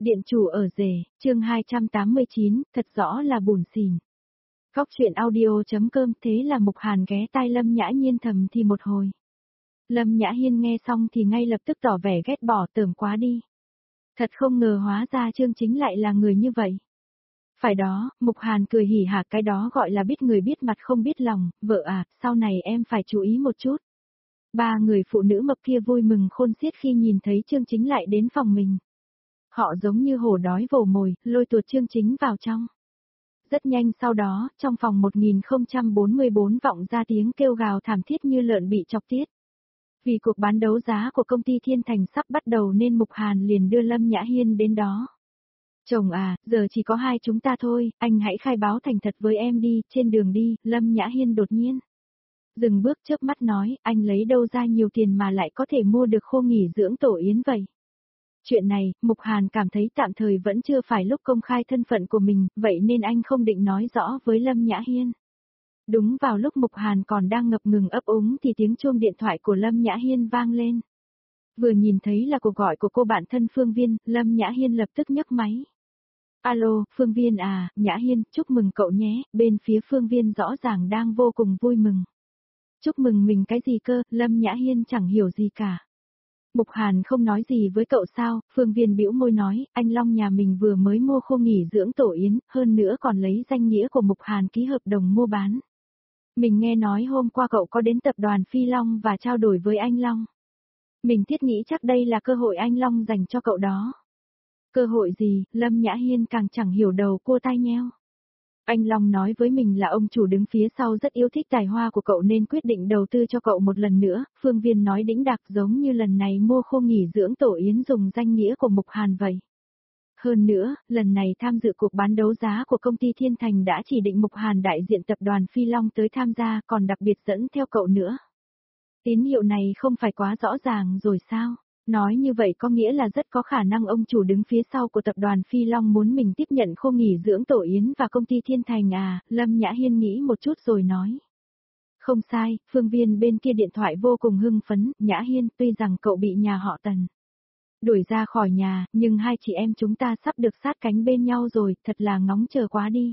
Điện chủ ở rể, chương 289, thật rõ là bủn xỉn. Góc chuyện audio.com. Thế là Mục Hàn ghé tai Lâm Nhã Nhiên thầm thì một hồi. Lâm Nhã Hiên nghe xong thì ngay lập tức tỏ vẻ ghét bỏ, tởm quá đi. Thật không ngờ hóa ra Chương Chính lại là người như vậy. Phải đó, Mục Hàn cười hỉ hả, cái đó gọi là biết người biết mặt không biết lòng, vợ à, sau này em phải chú ý một chút. Ba người phụ nữ mập kia vui mừng khôn xiết khi nhìn thấy Chương Chính lại đến phòng mình. Họ giống như hổ đói vồ mồi, lôi tuột Chương Chính vào trong. Rất nhanh sau đó, trong phòng 1044 vọng ra tiếng kêu gào thảm thiết như lợn bị chọc tiết. Vì cuộc bán đấu giá của công ty Thiên Thành sắp bắt đầu nên Mục Hàn liền đưa Lâm Nhã Hiên đến đó. Chồng à, giờ chỉ có hai chúng ta thôi, anh hãy khai báo thành thật với em đi, trên đường đi, Lâm Nhã Hiên đột nhiên dừng bước chớp mắt nói, anh lấy đâu ra nhiều tiền mà lại có thể mua được khu nghỉ dưỡng tổ yến vậy? Chuyện này, Mục Hàn cảm thấy tạm thời vẫn chưa phải lúc công khai thân phận của mình, vậy nên anh không định nói rõ với Lâm Nhã Hiên. Đúng vào lúc Mục Hàn còn đang ngập ngừng ấp úng thì tiếng chuông điện thoại của Lâm Nhã Hiên vang lên. Vừa nhìn thấy là cuộc gọi của cô bạn thân Phương Viên, Lâm Nhã Hiên lập tức nhấc máy. Alo, Phương Viên à, Nhã Hiên, chúc mừng cậu nhé, bên phía Phương Viên rõ ràng đang vô cùng vui mừng. Chúc mừng mình cái gì cơ, Lâm Nhã Hiên chẳng hiểu gì cả. Mục Hàn không nói gì với cậu sao, Phương Viên bĩu môi nói, anh Long nhà mình vừa mới mua khu nghỉ dưỡng tổ yến, hơn nữa còn lấy danh nghĩa của Mục Hàn ký hợp đồng mua bán. Mình nghe nói hôm qua cậu có đến tập đoàn Phi Long và trao đổi với anh Long. Mình thiết nghĩ chắc đây là cơ hội anh Long dành cho cậu đó. Cơ hội gì, Lâm Nhã Hiên càng chẳng hiểu đầu cua tai nheo. Anh Long nói với mình là ông chủ đứng phía sau rất yêu thích tài hoa của cậu nên quyết định đầu tư cho cậu một lần nữa, Phương Viên nói đĩnh đạc giống như lần này mua khu nghỉ dưỡng tổ yến dùng danh nghĩa của Mục Hàn vậy. Hơn nữa, lần này tham dự cuộc bán đấu giá của công ty Thiên Thành đã chỉ định Mục Hàn đại diện tập đoàn Phi Long tới tham gia còn đặc biệt dẫn theo cậu nữa. Tín hiệu này không phải quá rõ ràng rồi sao? Nói như vậy có nghĩa là rất có khả năng ông chủ đứng phía sau của tập đoàn Phi Long muốn mình tiếp nhận khu nghỉ dưỡng tổ yến và công ty Thiên Thành à, Lâm Nhã Hiên nghĩ một chút rồi nói. Không sai, Phương Viên bên kia điện thoại vô cùng hưng phấn, Nhã Hiên tuy rằng cậu bị nhà họ Tần đuổi ra khỏi nhà, nhưng hai chị em chúng ta sắp được sát cánh bên nhau rồi, thật là ngóng chờ quá đi.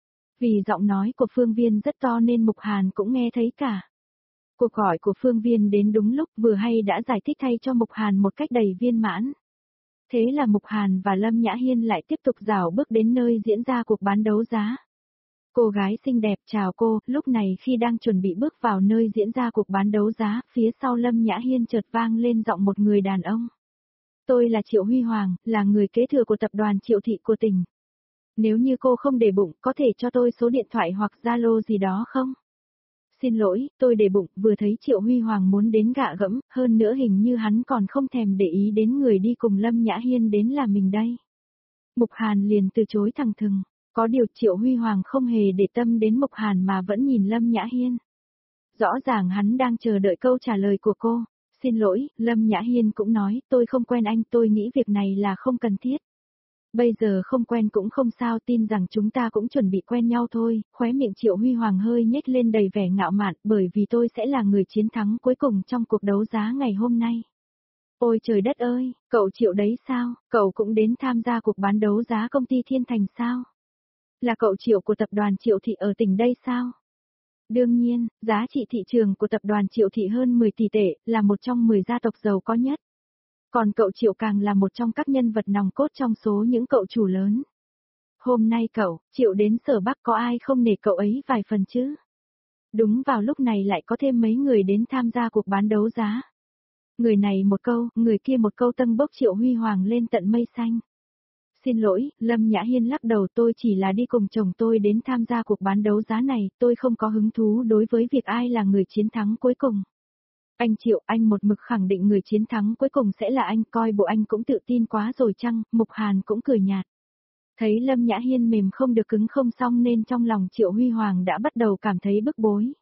Vì giọng nói của Phương Viên rất to nên Mục Hàn cũng nghe thấy cả. Cuộc gọi của Phương Viên đến đúng lúc vừa hay đã giải thích thay cho Mục Hàn một cách đầy viên mãn. Thế là Mục Hàn và Lâm Nhã Hiên lại tiếp tục rảo bước đến nơi diễn ra cuộc bán đấu giá. Cô gái xinh đẹp chào cô, lúc này khi đang chuẩn bị bước vào nơi diễn ra cuộc bán đấu giá, phía sau Lâm Nhã Hiên chợt vang lên giọng một người đàn ông. Tôi là Triệu Huy Hoàng, là người kế thừa của tập đoàn Triệu Thị của tỉnh. Nếu như cô không để bụng, có thể cho tôi số điện thoại hoặc Zalo gì đó không? Xin lỗi, tôi để bụng, vừa thấy Triệu Huy Hoàng muốn đến gạ gẫm, hơn nữa hình như hắn còn không thèm để ý đến người đi cùng Lâm Nhã Hiên đến là mình đây. Mục Hàn liền từ chối thẳng thừng, có điều Triệu Huy Hoàng không hề để tâm đến Mục Hàn mà vẫn nhìn Lâm Nhã Hiên. Rõ ràng hắn đang chờ đợi câu trả lời của cô. Xin lỗi, Lâm Nhã Hiên cũng nói, tôi không quen anh, tôi nghĩ việc này là không cần thiết. Bây giờ không quen cũng không sao, tin rằng chúng ta cũng chuẩn bị quen nhau thôi, khóe miệng Triệu Huy Hoàng hơi nhếch lên đầy vẻ ngạo mạn, bởi vì tôi sẽ là người chiến thắng cuối cùng trong cuộc đấu giá ngày hôm nay. Ôi trời đất ơi, cậu Triệu đấy sao, cậu cũng đến tham gia cuộc bán đấu giá công ty Thiên Thành sao? Là cậu Triệu của tập đoàn Triệu Thị ở tỉnh đây sao? Đương nhiên, giá trị thị trường của tập đoàn Triệu Thị hơn 10 tỷ tệ, là một trong 10 gia tộc giàu có nhất. Còn cậu Triệu càng là một trong các nhân vật nòng cốt trong số những cậu chủ lớn. Hôm nay cậu, Triệu đến Sở Bắc có ai không nể cậu ấy vài phần chứ? Đúng vào lúc này lại có thêm mấy người đến tham gia cuộc bán đấu giá. Người này một câu, người kia một câu tâng bốc Triệu Huy Hoàng lên tận mây xanh. Xin lỗi, Lâm Nhã Hiên lắc đầu, tôi chỉ là đi cùng chồng tôi đến tham gia cuộc bán đấu giá này, tôi không có hứng thú đối với việc ai là người chiến thắng cuối cùng. Anh Triệu, anh một mực khẳng định người chiến thắng cuối cùng sẽ là anh, coi bộ anh cũng tự tin quá rồi chăng, Mục Hàn cũng cười nhạt. Thấy Lâm Nhã Hiên mềm không được cứng không xong nên trong lòng Triệu Huy Hoàng đã bắt đầu cảm thấy bức bối.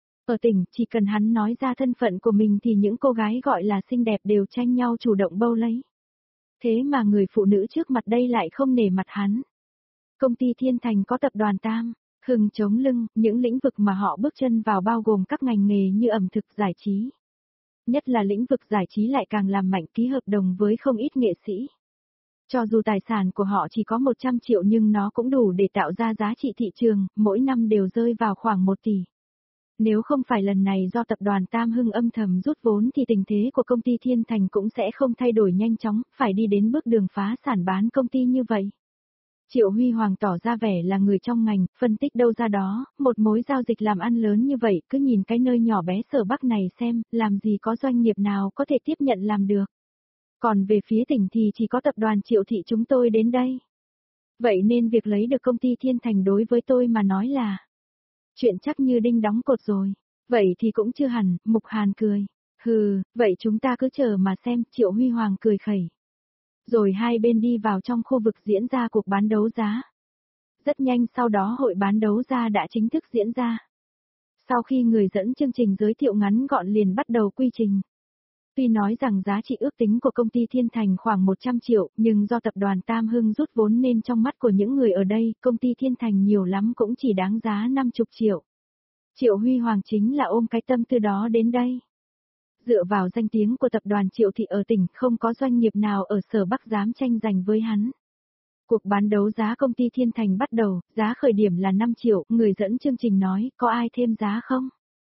Ở tỉnh, chỉ cần hắn nói ra thân phận của mình thì những cô gái gọi là xinh đẹp đều tranh nhau chủ động bâu lấy. Thế mà người phụ nữ trước mặt đây lại không nể mặt hắn. Công ty Thiên Thành có tập đoàn Tam, Hưng chống lưng, những lĩnh vực mà họ bước chân vào bao gồm các ngành nghề như ẩm thực giải trí. Nhất là lĩnh vực giải trí lại càng làm mạnh, ký hợp đồng với không ít nghệ sĩ. Cho dù tài sản của họ chỉ có 100 triệu nhưng nó cũng đủ để tạo ra giá trị thị trường, mỗi năm đều rơi vào khoảng 1 tỷ. Nếu không phải lần này do tập đoàn Tam Hưng âm thầm rút vốn thì tình thế của công ty Thiên Thành cũng sẽ không thay đổi nhanh chóng, phải đi đến bước đường phá sản bán công ty như vậy. Triệu Huy Hoàng tỏ ra vẻ là người trong ngành, phân tích đâu ra đó, một mối giao dịch làm ăn lớn như vậy, cứ nhìn cái nơi nhỏ bé Sở Bắc này xem, làm gì có doanh nghiệp nào có thể tiếp nhận làm được. Còn về phía tỉnh thì chỉ có tập đoàn Triệu Thị chúng tôi đến đây. Vậy nên việc lấy được công ty Thiên Thành đối với tôi mà nói là chuyện chắc như đinh đóng cột rồi. Vậy thì cũng chưa hẳn, Mục Hàn cười. Hừ, vậy chúng ta cứ chờ mà xem, Triệu Huy Hoàng cười khẩy. Rồi hai bên đi vào trong khu vực diễn ra cuộc bán đấu giá. Rất nhanh sau đó hội bán đấu giá đã chính thức diễn ra. Sau khi người dẫn chương trình giới thiệu ngắn gọn liền bắt đầu quy trình. Tuy nói rằng giá trị ước tính của công ty Thiên Thành khoảng 100 triệu, nhưng do tập đoàn Tam Hưng rút vốn nên trong mắt của những người ở đây, công ty Thiên Thành nhiều lắm cũng chỉ đáng giá 50 triệu. Triệu Huy Hoàng chính là ôm cái tâm tư đó đến đây. Dựa vào danh tiếng của tập đoàn Triệu Thị ở tỉnh, không có doanh nghiệp nào ở Sở Bắc dám tranh giành với hắn. Cuộc bán đấu giá công ty Thiên Thành bắt đầu, giá khởi điểm là 5 triệu, người dẫn chương trình nói, có ai thêm giá không?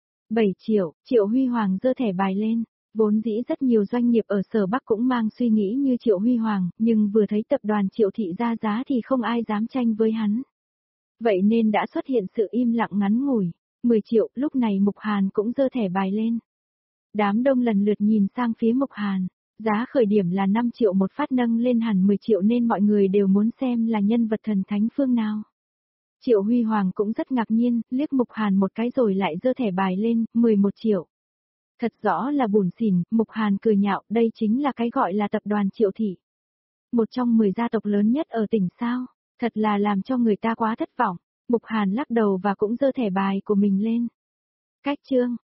7 triệu, Triệu Huy Hoàng giơ thẻ bài lên. Vốn dĩ rất nhiều doanh nghiệp ở Sở Bắc cũng mang suy nghĩ như Triệu Huy Hoàng, nhưng vừa thấy tập đoàn Triệu Thị ra giá thì không ai dám tranh với hắn. Vậy nên đã xuất hiện sự im lặng ngắn ngủi. 10 triệu, lúc này Mục Hàn cũng giơ thẻ bài lên. Đám đông lần lượt nhìn sang phía Mục Hàn. Giá khởi điểm là 5 triệu một phát nâng lên hẳn 10 triệu nên mọi người đều muốn xem là nhân vật thần thánh phương nào. Triệu Huy Hoàng cũng rất ngạc nhiên, liếc Mục Hàn một cái rồi lại giơ thẻ bài lên, 11 triệu. Thật rõ là bủn xỉn, Mục Hàn cười nhạo, đây chính là cái gọi là tập đoàn Triệu Thị. Một trong 10 gia tộc lớn nhất ở tỉnh sao, thật là làm cho người ta quá thất vọng. Mục Hàn lắc đầu và cũng giơ thẻ bài của mình lên. Cách chương,